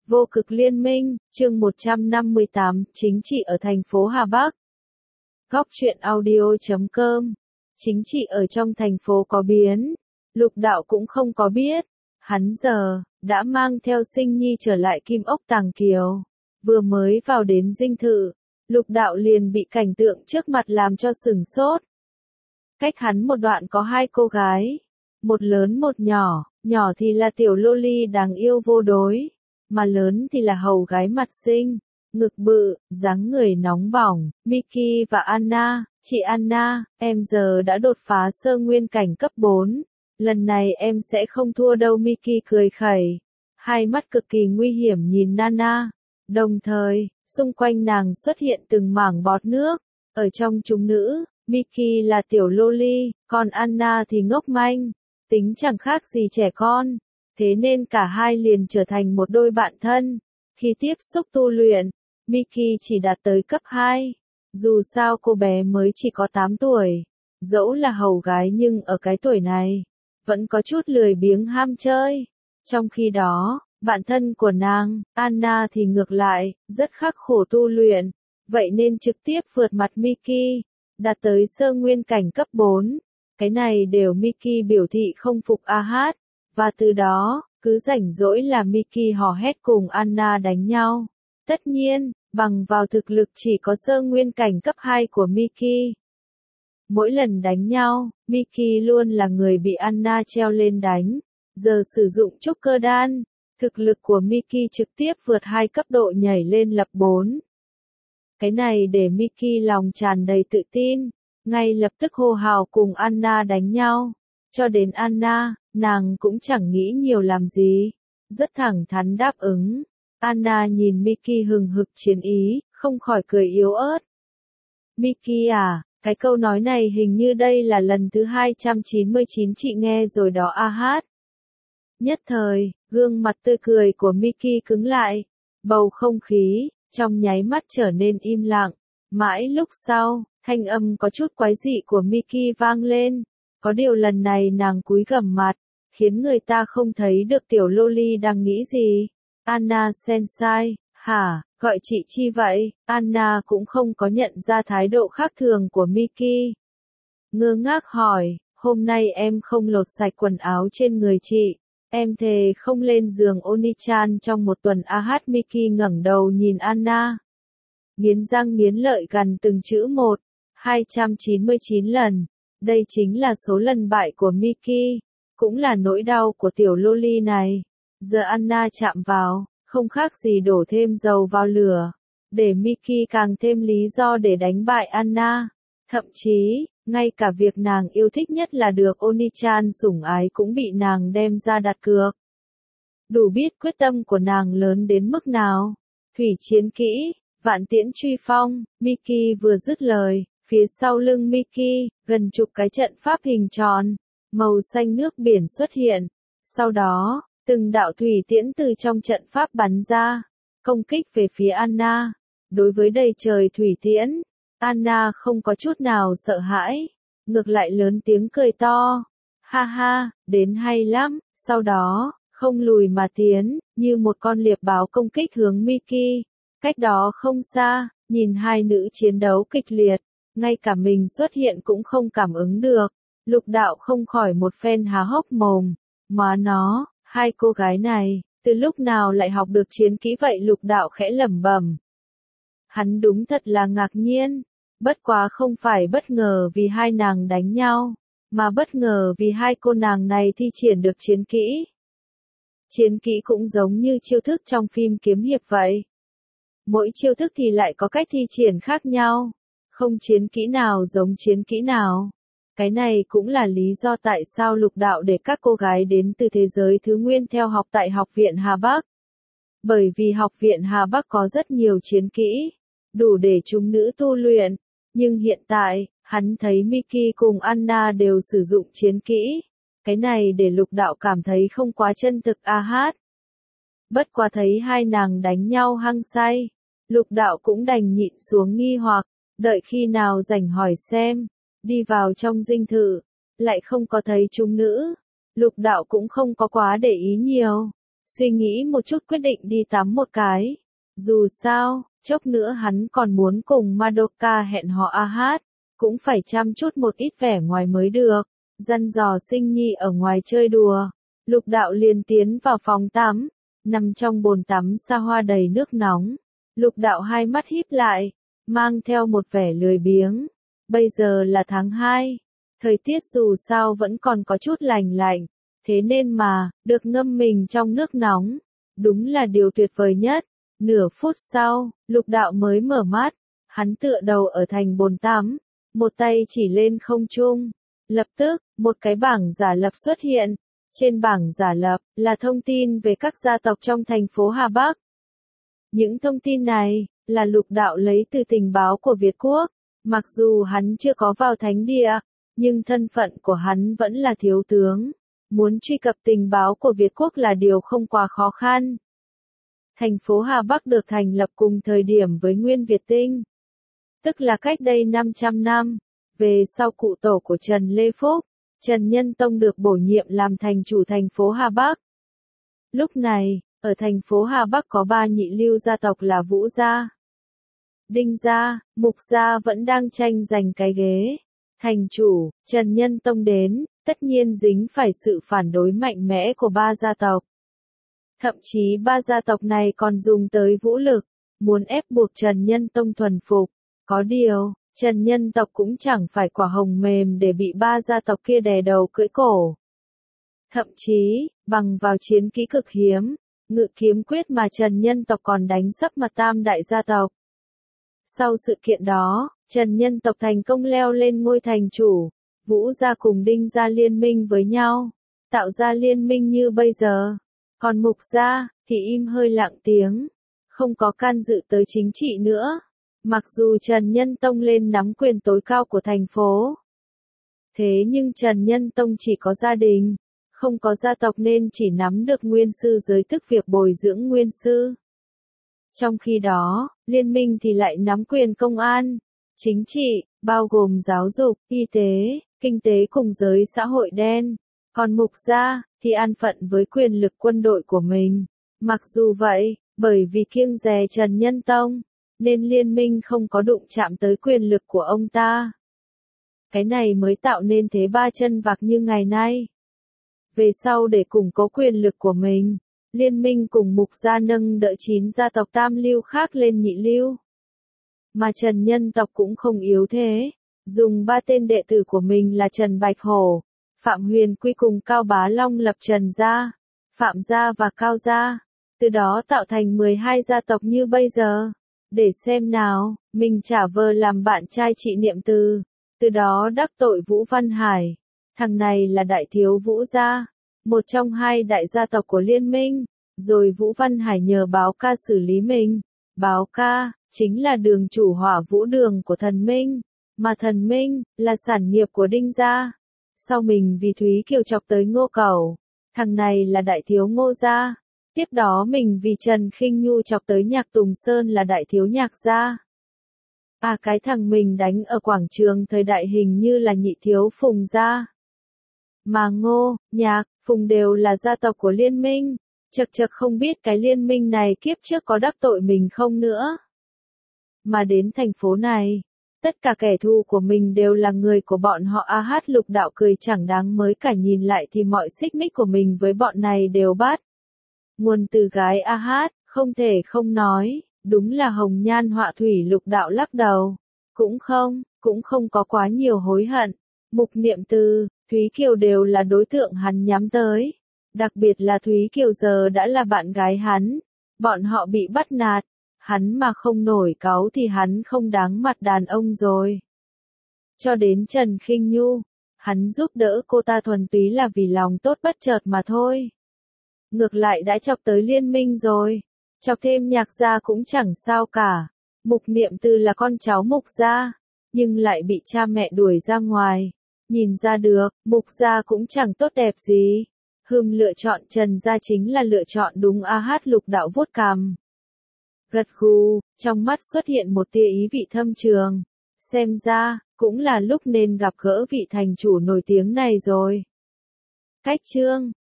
Vô cực liên minh, chương 158, chính trị ở thành phố Hà Bắc. Góc truyện audio.com. Chính trị ở trong thành phố có biến. Lục đạo cũng không có biết. Hắn giờ, đã mang theo Sinh Nhi trở lại Kim Ốc Tàng Kiều. Vừa mới vào đến dinh thự, lục đạo liền bị cảnh tượng trước mặt làm cho sửng sốt. Cách hắn một đoạn có hai cô gái. Một lớn một nhỏ, nhỏ thì là tiểu loli đáng yêu vô đối. Mà lớn thì là hầu gái mặt xinh, ngực bự, dáng người nóng bỏng, Miki và Anna. Chị Anna, em giờ đã đột phá sơ nguyên cảnh cấp 4. Lần này em sẽ không thua đâu, Miki cười khẩy. Hai mắt cực kỳ nguy hiểm nhìn Nana. Đồng thời, xung quanh nàng xuất hiện từng mảng bọt nước. Ở trong chúng nữ, Miki là tiểu loli, còn Anna thì ngốc manh. Tính chẳng khác gì trẻ con. Thế nên cả hai liền trở thành một đôi bạn thân. Khi tiếp xúc tu luyện, Miki chỉ đạt tới cấp 2. Dù sao cô bé mới chỉ có 8 tuổi. Dẫu là hầu gái nhưng ở cái tuổi này, vẫn có chút lười biếng ham chơi. Trong khi đó, bạn thân của nàng, Anna thì ngược lại, rất khắc khổ tu luyện. Vậy nên trực tiếp vượt mặt Miki, đạt tới sơ nguyên cảnh cấp 4. Cái này đều Miki biểu thị không phục hát. Và từ đó, cứ rảnh rỗi là Miki hò hét cùng Anna đánh nhau. Tất nhiên, bằng vào thực lực chỉ có sơ nguyên cảnh cấp 2 của Miki. Mỗi lần đánh nhau, Miki luôn là người bị Anna treo lên đánh. Giờ sử dụng trúc cơ đan, thực lực của Miki trực tiếp vượt 2 cấp độ nhảy lên lập 4. Cái này để Miki lòng tràn đầy tự tin, ngay lập tức hô hào cùng Anna đánh nhau. Cho đến Anna, nàng cũng chẳng nghĩ nhiều làm gì, rất thẳng thắn đáp ứng. Anna nhìn Miki hừng hực chiến ý, không khỏi cười yếu ớt. Miki à, cái câu nói này hình như đây là lần thứ 299 chị nghe rồi đó hát. Nhất thời, gương mặt tươi cười của Miki cứng lại, bầu không khí trong nháy mắt trở nên im lặng. Mãi lúc sau, thanh âm có chút quái dị của Miki vang lên. Có điều lần này nàng cúi gằm mặt, khiến người ta không thấy được tiểu loli đang nghĩ gì. Anna sensei, hả, gọi chị chi vậy? Anna cũng không có nhận ra thái độ khác thường của Miki. Ngơ ngác hỏi, hôm nay em không lột sạch quần áo trên người chị. Em thề không lên giường Oni-chan trong một tuần hát. Miki ngẩng đầu nhìn Anna. Nghiến răng nghiến lợi gằn từng chữ một. 299 lần. Đây chính là số lần bại của Miki, cũng là nỗi đau của tiểu loli này. Giờ Anna chạm vào, không khác gì đổ thêm dầu vào lửa, để Miki càng thêm lý do để đánh bại Anna. Thậm chí, ngay cả việc nàng yêu thích nhất là được Oni-chan sủng ái cũng bị nàng đem ra đặt cược. Đủ biết quyết tâm của nàng lớn đến mức nào. Thủy chiến kỹ, vạn tiễn truy phong. Miki vừa dứt lời, phía sau lưng Miki, gần chục cái trận pháp hình tròn, màu xanh nước biển xuất hiện. Sau đó, từng đạo thủy tiễn từ trong trận pháp bắn ra, công kích về phía Anna. Đối với đầy trời thủy tiễn, Anna không có chút nào sợ hãi, ngược lại lớn tiếng cười to. Ha ha, đến hay lắm. Sau đó, không lùi mà tiến, như một con liệp báo công kích hướng Miki. Cách đó không xa, nhìn hai nữ chiến đấu kịch liệt, ngay cả mình xuất hiện cũng không cảm ứng được. Lục đạo không khỏi một phen há hốc mồm. Má nó, hai cô gái này, từ lúc nào lại học được chiến kỹ vậy? Lục đạo khẽ lẩm bẩm. Hắn đúng thật là ngạc nhiên. Bất quá không phải bất ngờ vì hai nàng đánh nhau, mà bất ngờ vì hai cô nàng này thi triển được chiến kỹ. Chiến kỹ cũng giống như chiêu thức trong phim kiếm hiệp vậy. Mỗi chiêu thức thì lại có cách thi triển khác nhau. Không chiến kỹ nào giống chiến kỹ nào. Cái này cũng là lý do tại sao lục đạo để các cô gái đến từ thế giới thứ nguyên theo học tại Học viện Hà Bắc. Bởi vì Học viện Hà Bắc có rất nhiều chiến kỹ, đủ để chúng nữ tu luyện. Nhưng hiện tại, hắn thấy Miki cùng Anna đều sử dụng chiến kỹ. Cái này để lục đạo cảm thấy không quá chân thực hát. Bất quá thấy hai nàng đánh nhau hăng say, lục đạo cũng đành nhịn xuống nghi hoặc. Đợi khi nào rảnh hỏi xem, đi vào trong dinh thự, lại không có thấy chúng nữ. Lục đạo cũng không có quá để ý nhiều. suy nghĩ một chút quyết định đi tắm một cái. Dù sao, chốc nữa hắn còn muốn cùng Madoka hẹn hò hát, cũng phải chăm chút một ít vẻ ngoài mới được. Dặn dò Sinh Nhi ở ngoài chơi đùa, Lục Đạo liền tiến vào phòng tắm, nằm trong bồn tắm xa hoa đầy nước nóng. Lục Đạo hai mắt híp lại, mang theo một vẻ lười biếng. Bây giờ là tháng 2, thời tiết dù sao vẫn còn có chút lạnh lạnh, thế nên mà, được ngâm mình trong nước nóng, đúng là điều tuyệt vời nhất. Nửa phút sau, Lục Đạo mới mở mắt, hắn tựa đầu ở thành bồn tắm, một tay chỉ lên không trung. Lập tức, một cái bảng giả lập xuất hiện. Trên bảng giả lập là thông tin về các gia tộc trong thành phố Hà Bắc. Những thông tin này là Lục Đạo lấy từ tình báo của Việt Quốc. Mặc dù hắn chưa có vào thánh địa, nhưng thân phận của hắn vẫn là thiếu tướng. Muốn truy cập tình báo của Việt Quốc là điều không quá khó khăn. Thành phố Hà Bắc được thành lập cùng thời điểm với Nguyên Việt Tinh, tức là cách đây 500 năm. Về sau cụ tổ của Trần Lê Phúc, Trần Nhân Tông được bổ nhiệm làm thành chủ thành phố Hà Bắc. Lúc này, ở thành phố Hà Bắc có 3 nhị lưu gia tộc là Vũ gia, Đinh gia, Mục gia vẫn đang tranh giành cái ghế thành chủ. Trần Nhân Tông đến, tất nhiên dính phải sự phản đối mạnh mẽ của 3 gia tộc. Thậm chí 3 gia tộc này còn dùng tới vũ lực, muốn ép buộc Trần Nhân Tông thuần phục. Có điều, Trần Nhân tộc cũng chẳng phải quả hồng mềm để bị 3 gia tộc kia đè đầu cưỡi cổ. Thậm chí, bằng vào chiến kỹ cực hiếm, Ngự Kiếm Quyết mà Trần Nhân tộc còn đánh sấp mặt tam đại gia tộc. Sau sự kiện đó, Trần Nhân tộc thành công leo lên ngôi thành chủ, Vũ gia cùng Đinh gia liên minh với nhau, tạo ra liên minh như bây giờ. Còn Mục gia thì im hơi lặng tiếng, không có can dự tới chính trị nữa. Mặc dù Trần Nhân Tông lên nắm quyền tối cao của thành phố, thế nhưng Trần Nhân Tông chỉ có gia đình, không có gia tộc nên chỉ nắm được nguyên sư giới tức việc bồi dưỡng nguyên sư. Trong khi đó, liên minh thì lại nắm quyền công an, chính trị, bao gồm giáo dục, y tế, kinh tế cùng giới xã hội đen. Còn Mục gia thì an phận với quyền lực quân đội của mình. Mặc dù vậy, bởi vì kiêng dè Trần Nhân Tông, nên liên minh không có đụng chạm tới quyền lực của ông ta. Cái này mới tạo nên thế ba chân vạc như ngày nay. Về sau để củng cố quyền lực của mình, liên minh cùng Mục gia nâng đỡ 9 gia tộc tam lưu khác lên nhị lưu. Mà Trần Nhân tộc cũng không yếu thế, dùng 3 tên đệ tử của mình là Trần Bạch Hổ, Phạm Huyền Quy cùng Cao Bá Long lập Trần gia, Phạm gia và Cao gia, từ đó tạo thành 12 gia tộc như bây giờ. Để xem nào, mình trả vờ làm bạn trai chị Niệm từ đó đắc tội Vũ Văn Hải. Thằng này là đại thiếu Vũ gia, một trong 2 đại gia tộc của liên minh, rồi Vũ Văn Hải nhờ Báo Ca xử lý mình. Báo Ca chính là đường chủ Hỏa Vũ Đường của Thần Minh, mà Thần Minh là sản nghiệp của Đinh gia. Sau mình vì Thúy Kiều chọc tới Ngô Cẩu, thằng này là đại thiếu Ngô gia. Tiếp đó mình vì Trần Khinh Nhu chọc tới Nhạc Tùng Sơn là đại thiếu Nhạc gia. Cái thằng mình đánh ở quảng trường thời đại hình như là nhị thiếu Phùng gia. Mà Ngô, Nhạc, Phùng đều là gia tộc của liên minh. Chật không biết cái liên minh này kiếp trước có đắc tội mình không nữa. Mà đến thành phố này, tất cả kẻ thù của mình đều là người của bọn họ. Lục Đạo cười chẳng đáng mới cả, nhìn lại thì mọi xích mích của mình với bọn này đều bắt nguồn từ gái không thể không nói, đúng là hồng nhan họa thủy. Lục Đạo lắc đầu, cũng không có quá nhiều hối hận. Mục Niệm Từ, Thúy Kiều đều là đối tượng hắn nhắm tới, đặc biệt là Thúy Kiều giờ đã là bạn gái hắn, bọn họ bị bắt nạt, hắn mà không nổi cáu thì hắn không đáng mặt đàn ông rồi. Cho đến Trần Khinh Nhu, hắn giúp đỡ cô ta thuần túy là vì lòng tốt bất chợt mà thôi. Ngược lại đã chọc tới liên minh rồi, chọc thêm Nhạc gia cũng chẳng sao cả. Mục Niệm Từ là con cháu Mục gia, nhưng lại bị cha mẹ đuổi ra ngoài. Nhìn ra được, Mục gia cũng chẳng tốt đẹp gì. Lựa chọn Trần gia chính là lựa chọn đúng. Lục Đạo vuốt cằm, gật gù, trong mắt xuất hiện một tia ý vị thâm trường. Xem ra, cũng là lúc nên gặp gỡ vị thành chủ nổi tiếng này rồi. Cách chương